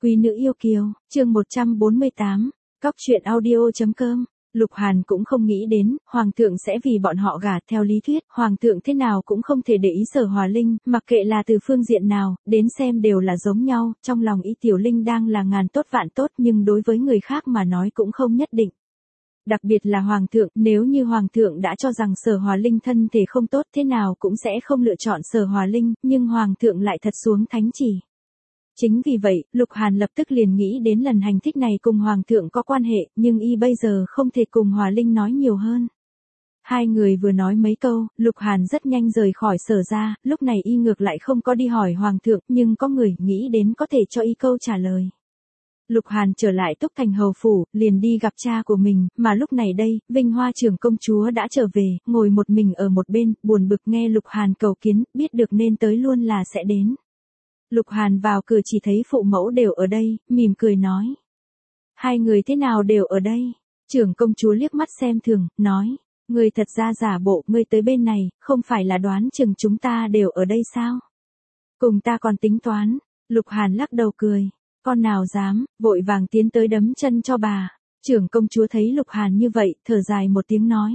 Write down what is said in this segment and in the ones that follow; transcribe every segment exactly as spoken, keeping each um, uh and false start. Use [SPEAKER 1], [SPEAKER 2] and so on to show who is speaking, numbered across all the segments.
[SPEAKER 1] Quý nữ yêu kiều, chương một trăm bốn mươi tám, cóc truyện audio.com. Lục Hàn cũng không nghĩ đến, Hoàng thượng sẽ vì bọn họ gả. Theo lý thuyết, Hoàng thượng thế nào cũng không thể để ý Sở Hòa Linh, mặc kệ là từ phương diện nào, đến xem đều là giống nhau, trong lòng ý Tiểu Linh đang là ngàn tốt vạn tốt nhưng đối với người khác mà nói cũng không nhất định. Đặc biệt là Hoàng thượng, nếu như Hoàng thượng đã cho rằng Sở Hòa Linh thân thể không tốt thế nào cũng sẽ không lựa chọn Sở Hòa Linh, nhưng Hoàng thượng lại thật xuống thánh chỉ. Chính vì vậy, Lục Hàn lập tức liền nghĩ đến lần hành thích này cùng Hoàng thượng có quan hệ, nhưng y bây giờ không thể cùng Hòa Linh nói nhiều hơn. Hai người vừa nói mấy câu, Lục Hàn rất nhanh rời khỏi Sở ra, lúc này y ngược lại không có đi hỏi Hoàng thượng, nhưng có người nghĩ đến có thể cho y câu trả lời. Lục Hàn trở lại Túc Thành hầu phủ, liền đi gặp cha của mình, mà lúc này đây, Vinh Hoa trưởng công chúa đã trở về, ngồi một mình ở một bên, buồn bực nghe Lục Hàn cầu kiến, biết được nên tới luôn là sẽ đến. Lục Hàn vào cửa chỉ thấy phụ mẫu đều ở đây, mỉm cười nói. Hai người thế nào đều ở đây? Trưởng công chúa liếc mắt xem thường, nói. Người thật ra giả bộ, ngươi tới bên này, không phải là đoán chừng chúng ta đều ở đây sao? Cùng ta còn tính toán. Lục Hàn lắc đầu cười. Con nào dám, vội vàng tiến tới đấm chân cho bà. Trưởng công chúa thấy Lục Hàn như vậy, thở dài một tiếng nói.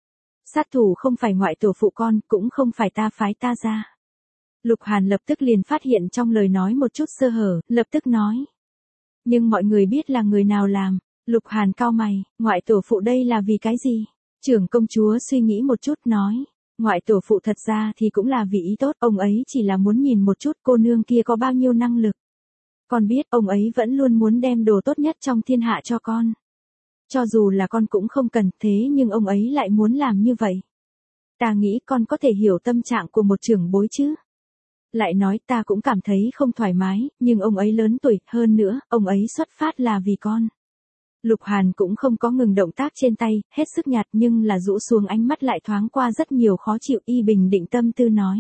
[SPEAKER 1] Sát thủ không phải ngoại tổ phụ con, cũng không phải ta phái ta ra. Lục Hàn lập tức liền phát hiện trong lời nói một chút sơ hở, lập tức nói. Nhưng mọi người biết là người nào làm. Lục Hàn cau mày, ngoại tổ phụ đây là vì cái gì? Trưởng công chúa suy nghĩ một chút nói. Ngoại tổ phụ thật ra thì cũng là vì ý tốt, ông ấy chỉ là muốn nhìn một chút cô nương kia có bao nhiêu năng lực. Con biết ông ấy vẫn luôn muốn đem đồ tốt nhất trong thiên hạ cho con. Cho dù là con cũng không cần thế nhưng ông ấy lại muốn làm như vậy. Ta nghĩ con có thể hiểu tâm trạng của một trưởng bối chứ. Lại nói ta cũng cảm thấy không thoải mái, nhưng ông ấy lớn tuổi, hơn nữa, ông ấy xuất phát là vì con. Lục Hàn cũng không có ngừng động tác trên tay, hết sức nhạt nhưng là rũ xuống ánh mắt lại thoáng qua rất nhiều khó chịu, y bình định tâm tư nói.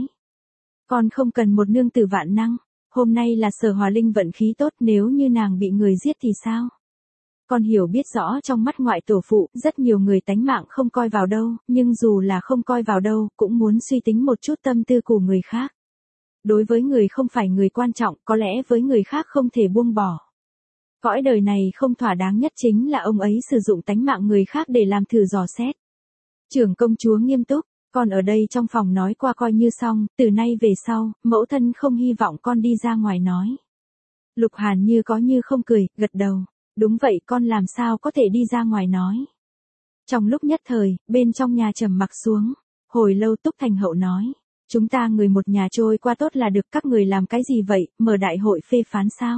[SPEAKER 1] Con không cần một nương tử vạn năng, hôm nay là Sở Hòa Linh vận khí tốt, nếu như nàng bị người giết thì sao? Con hiểu biết rõ trong mắt ngoại tổ phụ, rất nhiều người tánh mạng không coi vào đâu, nhưng dù là không coi vào đâu, cũng muốn suy tính một chút tâm tư của người khác. Đối với người không phải người quan trọng, có lẽ với người khác không thể buông bỏ. Cõi đời này không thỏa đáng nhất chính là ông ấy sử dụng tánh mạng người khác để làm thử dò xét. Trưởng công chúa nghiêm túc, con ở đây trong phòng nói qua coi như xong, từ nay về sau, mẫu thân không hy vọng con đi ra ngoài nói. Lục Hàn như có như không cười, gật đầu. Đúng vậy, con làm sao có thể đi ra ngoài nói. Trong lúc nhất thời, bên trong nhà trầm mặc xuống, hồi lâu Túc Thành hậu nói. Chúng ta người một nhà trôi qua tốt là được, các người làm cái gì vậy, mở đại hội phê phán sao?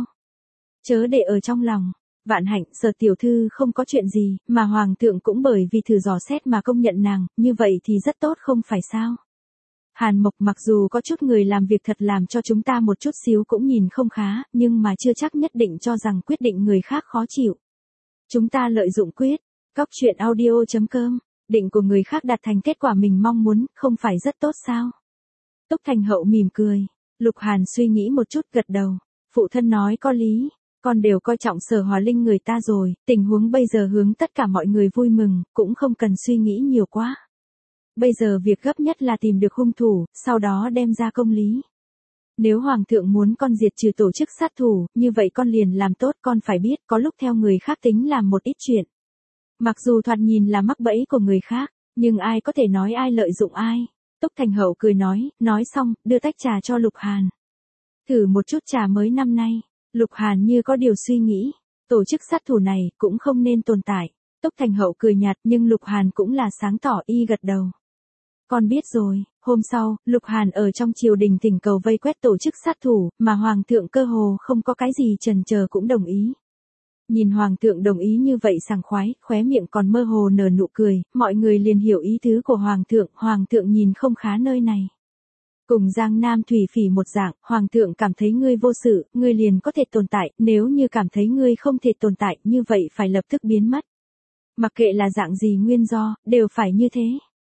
[SPEAKER 1] Chớ để ở trong lòng. Vạn hạnh, Sở tiểu thư không có chuyện gì, mà Hoàng thượng cũng bởi vì thử dò xét mà công nhận nàng, như vậy thì rất tốt không phải sao? Hàn Mộc mặc dù có chút người làm việc thật làm cho chúng ta một chút xíu cũng nhìn không khá, nhưng mà chưa chắc nhất định cho rằng quyết định người khác khó chịu. Chúng ta lợi dụng quyết, cóc truyện audio.com, định của người khác đạt thành kết quả mình mong muốn, không phải rất tốt sao? Túc Thành hậu mỉm cười. Lục Hàn suy nghĩ một chút gật đầu. Phụ thân nói có lý. Con đều coi trọng Sở Hòa Linh người ta rồi. Tình huống bây giờ hướng tất cả mọi người vui mừng. Cũng không cần suy nghĩ nhiều quá. Bây giờ việc gấp nhất là tìm được hung thủ. Sau đó đem ra công lý. Nếu Hoàng thượng muốn con diệt trừ tổ chức sát thủ. Như vậy con liền làm tốt. Con phải biết có lúc theo người khác tính làm một ít chuyện. Mặc dù thoạt nhìn là mắc bẫy của người khác. Nhưng ai có thể nói ai lợi dụng ai. Túc Thành hậu cười nói, nói xong, đưa tách trà cho Lục Hàn. Thử một chút trà mới năm nay. Lục Hàn như có điều suy nghĩ. Tổ chức sát thủ này cũng không nên tồn tại. Túc Thành hậu cười nhạt nhưng Lục Hàn cũng là sáng tỏ, y gật đầu. Con biết rồi. Hôm sau, Lục Hàn ở trong triều đình thỉnh cầu vây quét tổ chức sát thủ, mà Hoàng thượng cơ hồ không có cái gì chần chờ cũng đồng ý. Nhìn Hoàng thượng đồng ý như vậy sảng khoái, khóe miệng còn mơ hồ nở nụ cười, mọi người liền hiểu ý tứ của Hoàng thượng, Hoàng thượng nhìn không khá nơi này. Cùng Giang Nam Thủy Phỉ một dạng, Hoàng thượng cảm thấy ngươi vô sự, ngươi liền có thể tồn tại, nếu như cảm thấy ngươi không thể tồn tại, như vậy phải lập tức biến mất. Mặc kệ là dạng gì nguyên do, đều phải như thế.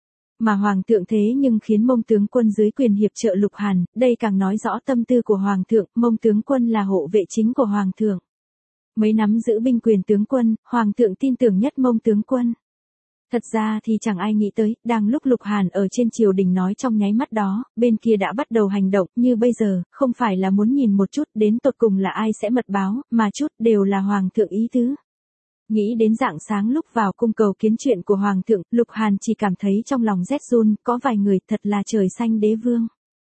[SPEAKER 1] Mà Hoàng thượng thế nhưng khiến Mông tướng quân dưới quyền hiệp trợ Lục Hàn, đây càng nói rõ tâm tư của Hoàng thượng, Mông tướng quân là hộ vệ chính của Hoàng thượng. Mấy nắm giữ binh quyền tướng quân, Hoàng thượng tin tưởng nhất Mông tướng quân. Thật ra thì chẳng ai nghĩ tới, đang lúc Lục Hàn ở trên triều đình nói trong nháy mắt đó, bên kia đã bắt đầu hành động, như bây giờ, không phải là muốn nhìn một chút đến tột cùng là ai sẽ mật báo, mà chút đều là Hoàng thượng ý tứ. Nghĩ đến rạng sáng lúc vào cung cầu kiến chuyện của Hoàng thượng, Lục Hàn chỉ cảm thấy trong lòng rét run, có vài người thật là trời xanh đế vương.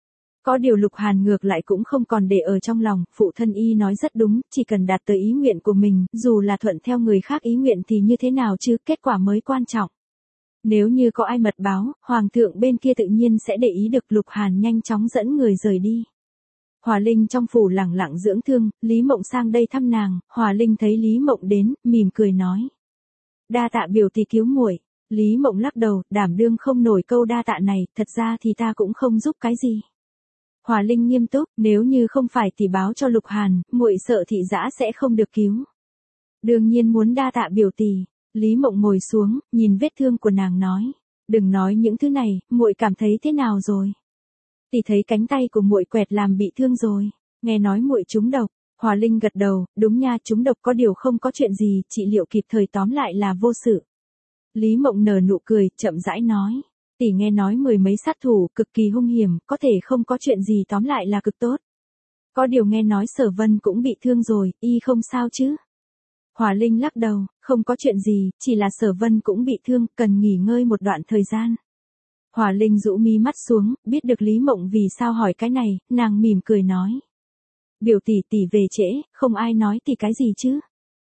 [SPEAKER 1] Có điều Lục Hàn ngược lại cũng không còn để ở trong lòng, phụ thân y nói rất đúng, chỉ cần đạt tới ý nguyện của mình, dù là thuận theo người khác ý nguyện thì như thế nào chứ, kết quả mới quan trọng. Nếu như có ai mật báo, Hoàng thượng bên kia tự nhiên sẽ để ý được. Lục Hàn nhanh chóng dẫn người rời đi. Hòa Linh trong phủ lẳng lặng dưỡng thương, Lý Mộng sang đây thăm nàng, Hòa Linh thấy Lý Mộng đến, mỉm cười nói. Đa tạ biểu tỷ cứu muội. Lý Mộng lắc đầu, đảm đương không nổi câu đa tạ này, thật ra thì ta cũng không giúp cái gì. Hòa Linh nghiêm túc, nếu như không phải thì báo cho Lục Hàn, muội sợ thị dã sẽ không được cứu. Đương nhiên muốn đa tạ biểu tỷ. Lý Mộng ngồi xuống, nhìn vết thương của nàng nói, đừng nói những thứ này, muội cảm thấy thế nào rồi? Tỷ thấy cánh tay của muội quẹt làm bị thương rồi, nghe nói muội trúng độc. Hòa Linh gật đầu, đúng nha, trúng độc có điều không có chuyện gì, trị liệu kịp thời tóm lại là vô sự. Lý Mộng nở nụ cười, chậm rãi nói, tỷ nghe nói mười mấy sát thủ cực kỳ hung hiểm, có thể không có chuyện gì tóm lại là cực tốt. Có điều nghe nói Sở Vân cũng bị thương rồi, y không sao chứ? Hòa Linh lắc đầu, không có chuyện gì, chỉ là Sở Vân cũng bị thương, cần nghỉ ngơi một đoạn thời gian. Hòa Linh rũ mi mắt xuống, biết được Lý Mộng vì sao hỏi cái này, nàng mỉm cười nói. Biểu tỷ tỷ về trễ, không ai nói tỷ cái gì chứ?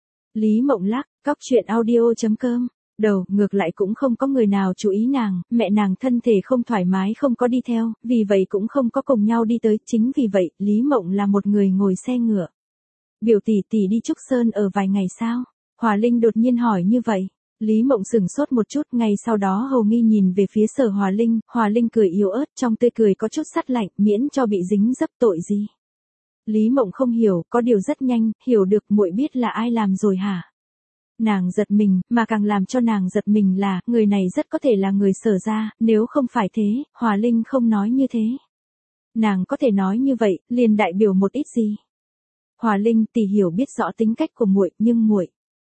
[SPEAKER 1] Lý Mộng lắc, cóc truyện audio chấm com. Đầu, ngược lại cũng không có người nào chú ý nàng, mẹ nàng thân thể không thoải mái không có đi theo, vì vậy cũng không có cùng nhau đi tới, chính vì vậy, Lý Mộng là một người ngồi xe ngựa. Biểu tỷ tỷ đi Trúc Sơn ở vài ngày sao? Hòa Linh đột nhiên hỏi như vậy. Lý Mộng sững sốt một chút, ngày sau đó hầu nghi nhìn về phía Sở Hòa Linh, Hòa Linh cười yếu ớt, trong tươi cười có chút sắt lạnh, miễn cho bị dính dấp tội gì. Lý Mộng không hiểu, có điều rất nhanh, hiểu được muội biết là ai làm rồi hả? Nàng giật mình, mà càng làm cho nàng giật mình là, người này rất có thể là người Sở gia, nếu không phải thế, Hòa Linh không nói như thế. Nàng có thể nói như vậy, liền đại biểu một ít gì? Hòa Linh, tỷ hiểu biết rõ tính cách của muội, nhưng muội.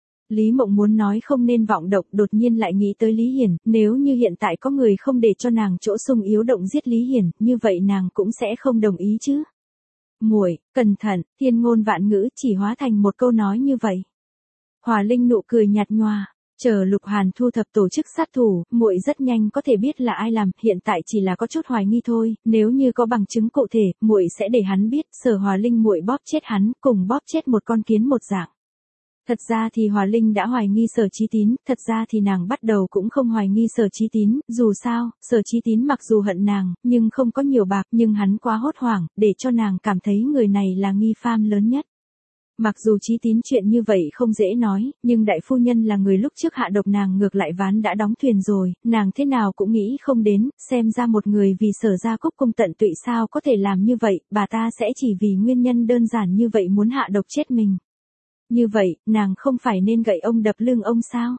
[SPEAKER 1] Lý Mộng muốn nói không nên vọng động, đột nhiên lại nghĩ tới Lý Hiển, nếu như hiện tại có người không để cho nàng chỗ sung yếu động giết Lý Hiển, như vậy nàng cũng sẽ không đồng ý chứ. Muội, cẩn thận, thiên ngôn vạn ngữ chỉ hóa thành một câu nói như vậy. Hòa Linh nụ cười nhạt nhòa, chờ Lục Hàn thu thập tổ chức sát thủ, muội rất nhanh có thể biết là ai làm, hiện tại chỉ là có chút hoài nghi thôi, nếu như có bằng chứng cụ thể, muội sẽ để hắn biết, Sở Hòa Linh muội bóp chết hắn, cùng bóp chết một con kiến một dạng. Thật ra thì Hòa Linh đã hoài nghi Sở Chí Tín, thật ra thì nàng bắt đầu cũng không hoài nghi Sở Chí Tín, dù sao, Sở Chí Tín mặc dù hận nàng, nhưng không có nhiều bạc, nhưng hắn quá hốt hoảng, để cho nàng cảm thấy người này là nghi phạm lớn nhất. Mặc dù Chí Tín chuyện như vậy không dễ nói, nhưng đại phu nhân là người lúc trước hạ độc nàng ngược lại ván đã đóng thuyền rồi, nàng thế nào cũng nghĩ không đến, xem ra một người vì Sở gia cúc cung tận tụy sao có thể làm như vậy, bà ta sẽ chỉ vì nguyên nhân đơn giản như vậy muốn hạ độc chết mình. Như vậy, nàng không phải nên gậy ông đập lưng ông sao?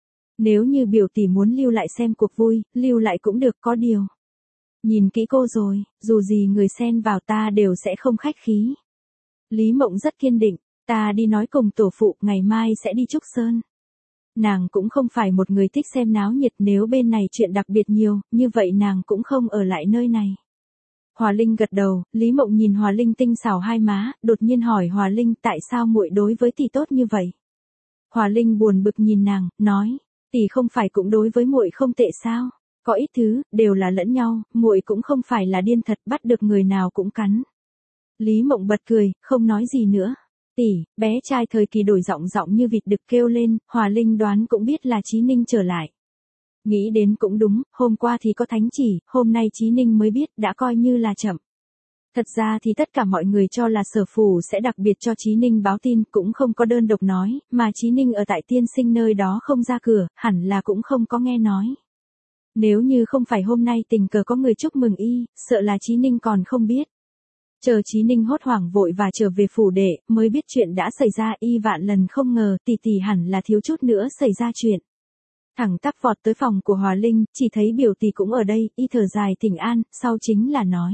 [SPEAKER 1] Nếu như biểu tỷ muốn lưu lại xem cuộc vui, lưu lại cũng được, có điều. Nhìn kỹ cô rồi, dù gì người xen vào ta đều sẽ không khách khí. Lý Mộng rất kiên định, ta đi nói cùng tổ phụ, ngày mai sẽ đi Trúc Sơn. Nàng cũng không phải một người thích xem náo nhiệt, nếu bên này chuyện đặc biệt nhiều, như vậy nàng cũng không ở lại nơi này. Hòa Linh gật đầu, Lý Mộng nhìn Hòa Linh tinh xảo hai má, đột nhiên hỏi Hòa Linh tại sao muội đối với tỷ tốt như vậy. Hòa Linh buồn bực nhìn nàng, nói, tỷ không phải cũng đối với muội không tệ sao? Có ít thứ, đều là lẫn nhau, muội cũng không phải là điên thật, bắt được người nào cũng cắn. Lý Mộng bật cười, không nói gì nữa. Tỷ, bé trai thời kỳ đổi giọng giọng như vịt đực kêu lên, Hòa Linh đoán cũng biết là Chí Ninh trở lại. Nghĩ đến cũng đúng, hôm qua thì có thánh chỉ, hôm nay Chí Ninh mới biết, đã coi như là chậm. Thật ra thì tất cả mọi người cho là Sở phủ sẽ đặc biệt cho Chí Ninh báo tin, cũng không có đơn độc nói, mà Chí Ninh ở tại tiên sinh nơi đó không ra cửa, hẳn là cũng không có nghe nói. Nếu như không phải hôm nay tình cờ có người chúc mừng y, sợ là Chí Ninh còn không biết. Chờ Chí Ninh hốt hoảng vội và trở về phủ đệ, mới biết chuyện đã xảy ra, y vạn lần không ngờ, tỷ tỷ hẳn là thiếu chút nữa xảy ra chuyện. Thẳng tắp vọt tới phòng của Hòa Linh, chỉ thấy biểu tỷ cũng ở đây, y thở dài thỉnh an, sau chính là nói.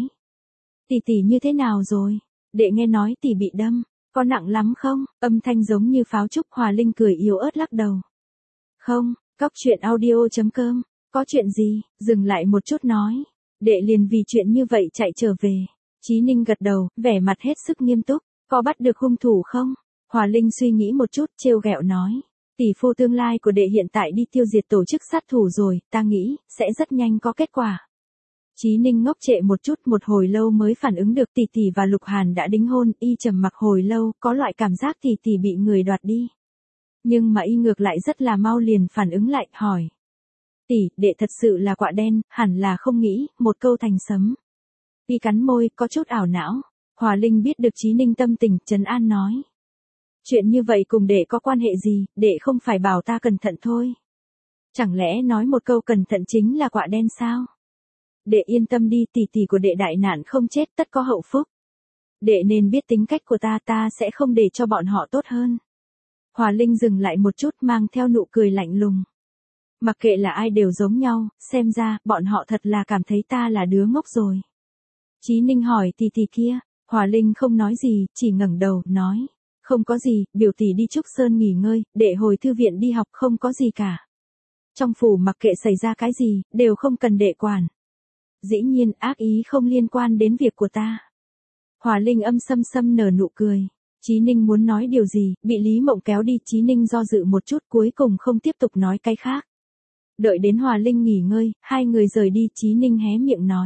[SPEAKER 1] Tỷ tỷ như thế nào rồi? Đệ nghe nói tỷ bị đâm, có nặng lắm không? Âm thanh giống như pháo trúc, Hòa Linh cười yếu ớt lắc đầu. Không, Cóc truyện audio chấm com. Có chuyện gì? Dừng lại một chút nói. Đệ liền vì chuyện như vậy chạy trở về. Chí Ninh gật đầu, vẻ mặt hết sức nghiêm túc. Có bắt được hung thủ không? Hòa Linh suy nghĩ một chút, trêu ghẹo nói. Tỷ phu tương lai của đệ hiện tại đi tiêu diệt tổ chức sát thủ rồi, ta nghĩ, sẽ rất nhanh có kết quả. Chí Ninh ngốc trệ một chút, một hồi lâu mới phản ứng được tỷ tỷ và Lục Hàn đã đính hôn, y trầm mặc hồi lâu, có loại cảm giác tỷ tỷ bị người đoạt đi. Nhưng mà y ngược lại rất là mau liền phản ứng lại, hỏi. Tỷ, đệ thật sự là quạ đen, hẳn là không nghĩ, một câu thành sấm. Y cắn môi, có chút ảo não. Hòa Linh biết được Chí Ninh tâm tình, trấn an nói. Chuyện như vậy cùng đệ có quan hệ gì, đệ không phải bảo ta cẩn thận thôi. Chẳng lẽ nói một câu cẩn thận chính là quạ đen sao? Đệ yên tâm đi, tỷ tỷ của đệ đại nạn không chết, tất có hậu phúc. Đệ nên biết tính cách của ta, ta sẽ không để cho bọn họ tốt hơn. Hòa Linh dừng lại một chút, mang theo nụ cười lạnh lùng. Mặc kệ là ai đều giống nhau, xem ra, bọn họ thật là cảm thấy ta là đứa ngốc rồi. Chí Ninh hỏi tỷ tỷ kia, Hòa Linh không nói gì, chỉ ngẩng đầu, nói. Không có gì, biểu tỷ đi Trúc Sơn nghỉ ngơi, đệ hồi thư viện đi học, không có gì cả. Trong phủ mặc kệ xảy ra cái gì, đều không cần đệ quản. Dĩ nhiên, ác ý không liên quan đến việc của ta. Hòa Linh âm sâm sâm nở nụ cười. Chí Ninh muốn nói điều gì, bị Lý Mộng kéo đi, Chí Ninh do dự một chút, cuối cùng không tiếp tục nói cái khác. Đợi đến Hòa Linh nghỉ ngơi, hai người rời đi, Chí Ninh hé miệng nói.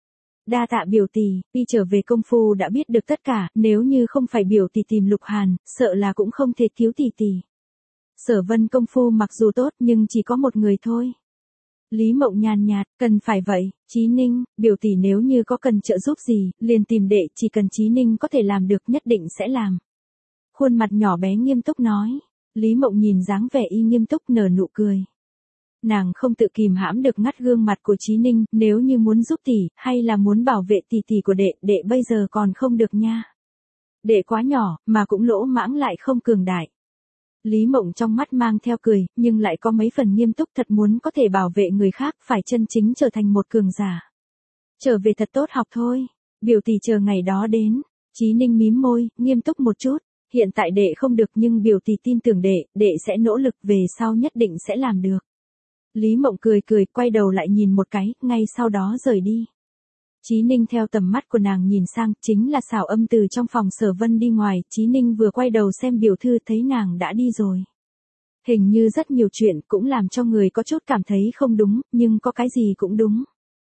[SPEAKER 1] Đa tạ biểu tỷ, đi trở về công phu đã biết được tất cả, nếu như không phải biểu tỷ tìm Lục Hàn, sợ là cũng không thể cứu tỷ tỷ. Sở Vân công phu mặc dù tốt nhưng chỉ có một người thôi. Lý Mộng nhàn nhạt, cần phải vậy, Chí Ninh, biểu tỷ nếu như có cần trợ giúp gì, liền tìm đệ, chỉ cần Chí Ninh có thể làm được nhất định sẽ làm. Khuôn mặt nhỏ bé nghiêm túc nói, Lý Mộng nhìn dáng vẻ y nghiêm túc nở nụ cười. Nàng không tự kìm hãm được ngắt gương mặt của Chí Ninh, nếu như muốn giúp tỷ, hay là muốn bảo vệ tỷ tỷ của đệ, đệ bây giờ còn không được nha. Đệ quá nhỏ, mà cũng lỗ mãng lại không cường đại. Lý Mộng trong mắt mang theo cười, nhưng lại có mấy phần nghiêm túc, thật muốn có thể bảo vệ người khác, phải chân chính trở thành một cường giả. Trở về thật tốt học thôi, biểu tỷ chờ ngày đó đến. Chí Ninh mím môi, nghiêm túc một chút, hiện tại đệ không được nhưng biểu tỷ tin tưởng đệ, đệ sẽ nỗ lực, về sau nhất định sẽ làm được. Lý Mộng cười cười, quay đầu lại nhìn một cái, ngay sau đó rời đi. Chí Ninh theo tầm mắt của nàng nhìn sang, chính là Xảo Âm từ trong phòng Sở Vân đi ngoài, Chí Ninh vừa quay đầu xem biểu thư thấy nàng đã đi rồi. Hình như rất nhiều chuyện cũng làm cho người có chút cảm thấy không đúng, nhưng có cái gì cũng đúng.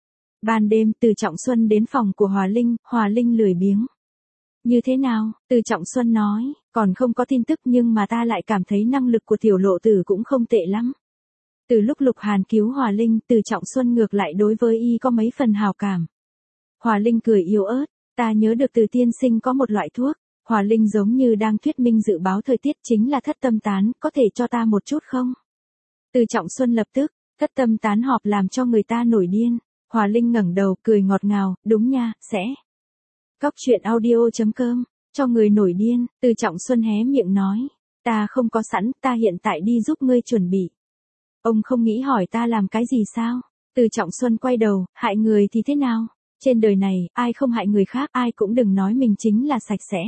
[SPEAKER 1] Ban đêm, Từ Trọng Xuân đến phòng của Hòa Linh, Hòa Linh lười biếng. Như thế nào? Từ Trọng Xuân nói, còn không có tin tức nhưng mà ta lại cảm thấy năng lực của tiểu lộ tử cũng không tệ lắm. Từ lúc Lục Hàn cứu Hòa Linh, Từ Trọng Xuân ngược lại đối với y có mấy phần hào cảm. Hòa Linh cười yếu ớt, ta nhớ được Từ tiên sinh có một loại thuốc. Hòa Linh giống như đang thuyết minh dự báo thời tiết, chính là thất tâm tán, có thể cho ta một chút không? Từ Trọng Xuân lập tức, thất tâm tán họp làm cho người ta nổi điên. Hòa Linh ngẩng đầu, cười ngọt ngào, đúng nha, sẽ. Cóc truyện audio chấm com, cho người nổi điên, Từ Trọng Xuân hé miệng nói. Ta không có sẵn, ta hiện tại đi giúp ngươi chuẩn bị. Ông không nghĩ hỏi ta làm cái gì sao? Từ Trọng Xuân quay đầu, hại người thì thế nào? Trên đời này, ai không hại người khác, ai cũng đừng nói mình chính là sạch sẽ.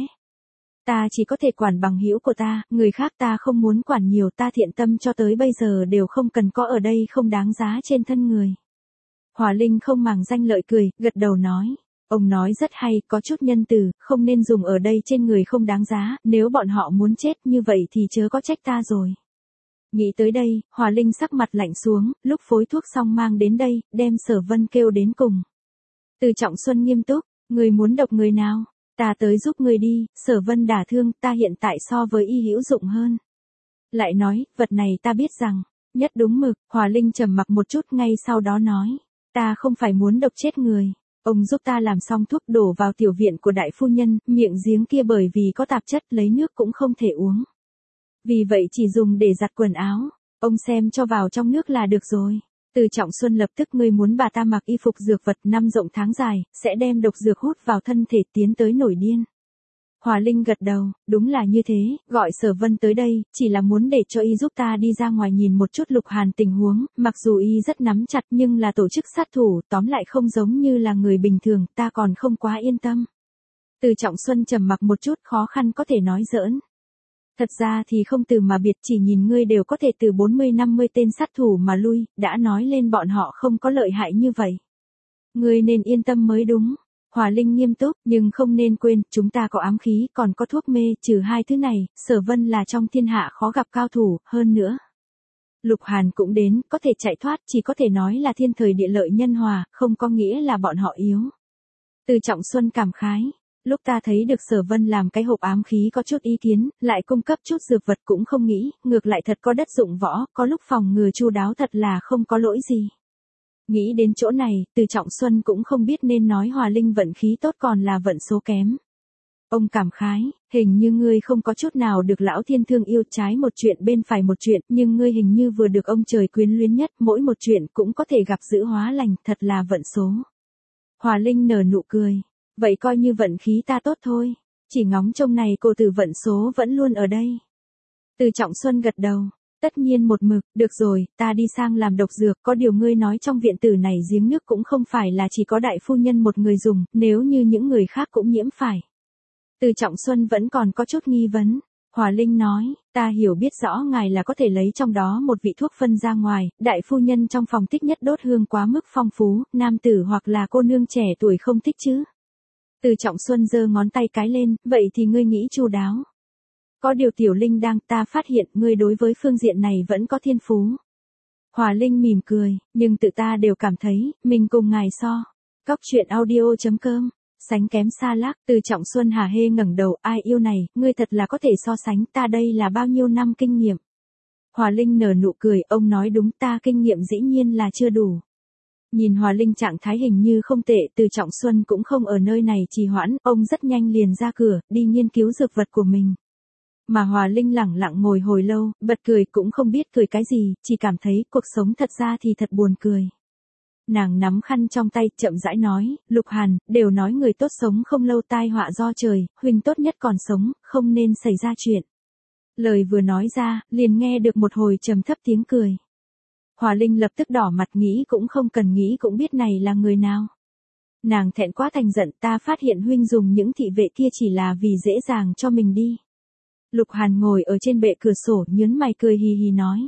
[SPEAKER 1] Ta chỉ có thể quản bằng hữu của ta, người khác ta không muốn quản nhiều, ta thiện tâm cho tới bây giờ đều không cần có ở đây không đáng giá trên thân người. Hòa Linh không màng danh lợi cười, gật đầu nói. Ông nói rất hay, có chút nhân từ, không nên dùng ở đây trên người không đáng giá, nếu bọn họ muốn chết như vậy thì chớ có trách ta rồi. Nghĩ tới đây, Hòa Linh sắc mặt lạnh xuống, lúc phối thuốc xong mang đến đây, đem Sở Vân kêu đến cùng. Từ Trọng Xuân nghiêm túc, người muốn độc người nào? Ta tới giúp người đi, Sở Vân đả thương, ta hiện tại so với y hữu dụng hơn. Lại nói, vật này ta biết rằng, nhất đúng mực, Hòa Linh trầm mặc một chút ngay sau đó nói. Ta không phải muốn độc chết người. Ông giúp ta làm xong thuốc đổ vào tiểu viện của đại phu nhân, miệng giếng kia bởi vì có tạp chất lấy nước cũng không thể uống. Vì vậy chỉ dùng để giặt quần áo, ông xem cho vào trong nước là được rồi. Từ Trọng Xuân lập tức ngươi muốn bà ta mặc y phục dược vật năm rộng tháng dài, sẽ đem độc dược hút vào thân thể tiến tới nổi điên. Hòa Linh gật đầu, đúng là như thế, gọi Sở Vân tới đây, chỉ là muốn để cho y giúp ta đi ra ngoài nhìn một chút Lục Hàn tình huống, mặc dù y rất nắm chặt nhưng là tổ chức sát thủ, tóm lại không giống như là người bình thường, ta còn không quá yên tâm. Từ Trọng Xuân trầm mặc một chút, khó khăn có thể nói giỡn. Thật ra thì không từ mà biệt, chỉ nhìn ngươi đều có thể từ bốn mươi năm mươi tên sát thủ mà lui, đã nói lên bọn họ không có lợi hại như vậy. Ngươi nên yên tâm mới đúng. Hòa Linh nghiêm túc, nhưng không nên quên, chúng ta có ám khí, còn có thuốc mê, trừ hai thứ này, Sở Vân là trong thiên hạ khó gặp cao thủ, hơn nữa. Lục Hàn cũng đến, có thể chạy thoát, chỉ có thể nói là thiên thời địa lợi nhân hòa, không có nghĩa là bọn họ yếu. Từ Trọng Xuân cảm khái, lúc ta thấy được Sở Vân làm cái hộp ám khí có chút ý kiến, lại cung cấp chút dược vật cũng không nghĩ, ngược lại thật có đất dụng võ, có lúc phòng ngừa chu đáo thật là không có lỗi gì. Nghĩ đến chỗ này, Từ Trọng Xuân cũng không biết nên nói Hòa Linh vận khí tốt còn là vận số kém. Ông cảm khái, hình như ngươi không có chút nào được lão thiên thương yêu, trái một chuyện bên phải một chuyện, nhưng ngươi hình như vừa được ông trời quyến luyến nhất, mỗi một chuyện cũng có thể gặp dữ hóa lành, thật là vận số. Hòa Linh nở nụ cười, vậy coi như vận khí ta tốt thôi, chỉ ngóng trông này cô từ vận số vẫn luôn ở đây. Từ Trọng Xuân gật đầu. Tất nhiên một mực, được rồi, ta đi sang làm độc dược, có điều ngươi nói trong viện tử này giếng nước cũng không phải là chỉ có đại phu nhân một người dùng, nếu như những người khác cũng nhiễm phải. Từ Trọng Xuân vẫn còn có chút nghi vấn. Hòa Linh nói, ta hiểu biết rõ ngài là có thể lấy trong đó một vị thuốc phân ra ngoài, đại phu nhân trong phòng thích nhất đốt hương quá mức phong phú, nam tử hoặc là cô nương trẻ tuổi không thích chứ. Từ Trọng Xuân giơ ngón tay cái lên, vậy thì ngươi nghĩ chu đáo. Có điều Tiểu Linh đang, ta phát hiện ngươi đối với phương diện này vẫn có thiên phú. Hòa Linh mỉm cười, nhưng tự ta đều cảm thấy, mình cùng ngài so. Cóc truyện audio chấm com, sánh kém xa lắc. Từ Trọng Xuân hả hê ngẩng đầu, ai yêu này, ngươi thật là có thể so sánh, ta đây là bao nhiêu năm kinh nghiệm. Hòa Linh nở nụ cười, ông nói đúng, ta kinh nghiệm dĩ nhiên là chưa đủ. Nhìn Hòa Linh trạng thái hình như không tệ, Từ Trọng Xuân cũng không ở nơi này trì hoãn, ông rất nhanh liền ra cửa, đi nghiên cứu dược vật của mình. Mà Hòa Linh lẳng lặng ngồi hồi lâu, bật cười cũng không biết cười cái gì, chỉ cảm thấy cuộc sống thật ra thì thật buồn cười. Nàng nắm khăn trong tay, chậm rãi nói, Lục Hàn, đều nói người tốt sống không lâu tai họa do trời, huynh tốt nhất còn sống, không nên xảy ra chuyện. Lời vừa nói ra, liền nghe được một hồi trầm thấp tiếng cười. Hòa Linh lập tức đỏ mặt, nghĩ cũng không cần nghĩ cũng biết này là người nào. Nàng thẹn quá thành giận, ta phát hiện huynh dùng những thị vệ kia chỉ là vì dễ dàng cho mình đi. Lục Hàn ngồi ở trên bệ cửa sổ, nhớn mày cười hì hì nói.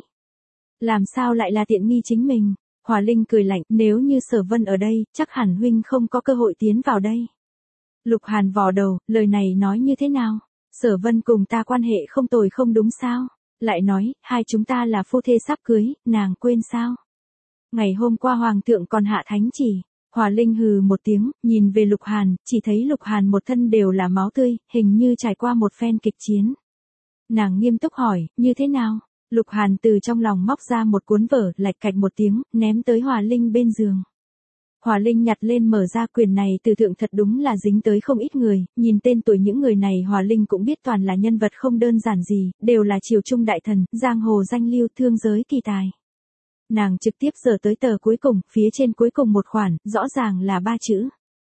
[SPEAKER 1] Làm sao lại là tiện nghi chính mình? Hòa Linh cười lạnh, nếu như Sở Vân ở đây, chắc hẳn huynh không có cơ hội tiến vào đây. Lục Hàn vò đầu, lời này nói như thế nào? Sở Vân cùng ta quan hệ không tồi không đúng sao? Lại nói, hai chúng ta là phu thê sắp cưới, nàng quên sao? Ngày hôm qua Hoàng thượng còn hạ thánh chỉ. Hòa Linh hừ một tiếng, nhìn về Lục Hàn, chỉ thấy Lục Hàn một thân đều là máu tươi, hình như trải qua một phen kịch chiến. Nàng nghiêm túc hỏi, như thế nào? Lục Hàn từ trong lòng móc ra một cuốn vở, lạch cạch một tiếng, ném tới Hòa Linh bên giường. Hòa Linh nhặt lên mở ra, quyền này từ thượng thật đúng là dính tới không ít người, nhìn tên tuổi những người này Hòa Linh cũng biết toàn là nhân vật không đơn giản gì, đều là triều trung đại thần, giang hồ danh lưu, thương giới kỳ tài. Nàng trực tiếp giở tới tờ cuối cùng, phía trên cuối cùng một khoản, rõ ràng là ba chữ.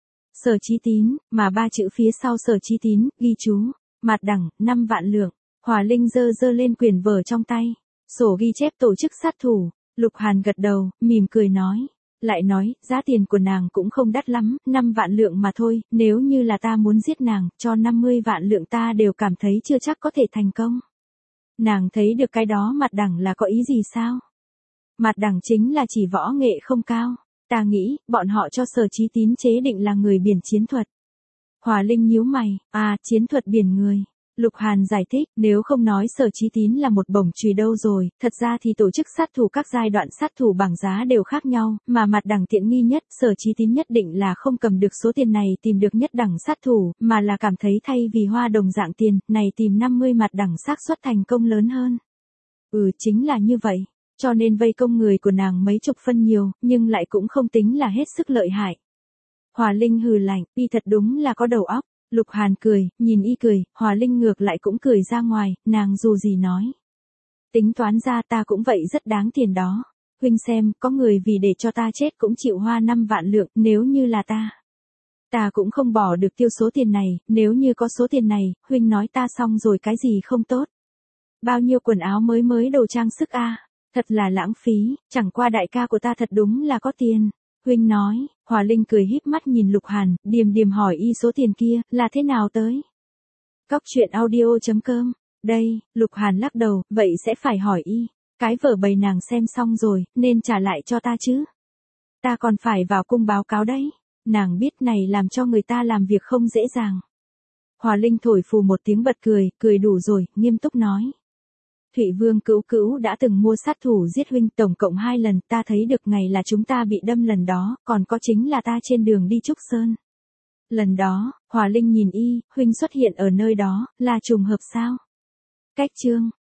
[SPEAKER 1] Sở Chí Tín, mà ba chữ phía sau Sở Chí Tín, ghi chú, mạt đẳng, năm vạn lượng. Hòa Linh giơ giơ lên quyển vở trong tay. Sổ ghi chép tổ chức sát thủ. Lục Hàn gật đầu, mỉm cười nói. Lại nói, giá tiền của nàng cũng không đắt lắm, năm vạn lượng mà thôi, nếu như là ta muốn giết nàng, cho năm mươi vạn lượng ta đều cảm thấy chưa chắc có thể thành công. Nàng thấy được cái đó mặt đẳng là có ý gì sao? Mặt đẳng chính là chỉ võ nghệ không cao. Ta nghĩ, bọn họ cho Sở Chí Tín chế định là người biển chiến thuật. Hòa Linh nhíu mày, à, chiến thuật biển người. Lục Hàn giải thích, nếu không nói Sở Chí Tín là một bổng chùy đâu rồi, thật ra thì tổ chức sát thủ các giai đoạn sát thủ bảng giá đều khác nhau, mà mặt đẳng tiện nghi nhất, Sở Chí Tín nhất định là không cầm được số tiền này tìm được nhất đẳng sát thủ, mà là cảm thấy thay vì hoa đồng dạng tiền, này tìm năm mươi mặt đẳng xác suất thành công lớn hơn. Ừ, chính là như vậy, cho nên vây công người của nàng mấy chục phân nhiều, nhưng lại cũng không tính là hết sức lợi hại. Hòa Linh hừ lạnh, y thật đúng là có đầu óc. Lục Hàn cười, nhìn y cười, Hòa Linh ngược lại cũng cười ra ngoài, nàng dù gì nói. Tính toán ra ta cũng vậy rất đáng tiền đó. Huynh xem, có người vì để cho ta chết cũng chịu hoa năm vạn lượng, nếu như là ta. Ta cũng không bỏ được tiêu số tiền này, nếu như có số tiền này, Huynh nói ta xong rồi cái gì không tốt. Bao nhiêu quần áo mới mới đồ trang sức a, à? Thật là lãng phí, chẳng qua đại ca của ta thật đúng là có tiền. Huynh nói, Hòa Linh cười híp mắt nhìn Lục Hàn, điềm điềm hỏi y số tiền kia, là thế nào tới? Cóc truyện audio chấm com đây, Lục Hàn lắc đầu, vậy sẽ phải hỏi y. Cái vở bày nàng xem xong rồi, nên trả lại cho ta chứ. Ta còn phải vào cung báo cáo đấy. Nàng biết này làm cho người ta làm việc không dễ dàng. Hòa Linh thổi phù một tiếng bật cười, cười đủ rồi, nghiêm túc nói. Thụy Vương Cữu Cữu đã từng mua sát thủ giết huynh tổng cộng hai lần, ta thấy được ngày là chúng ta bị đâm lần đó, còn có chính là ta trên đường đi Trúc Sơn. Lần đó, Hòa Linh nhìn y, huynh xuất hiện ở nơi đó, là trùng hợp sao? Cách chương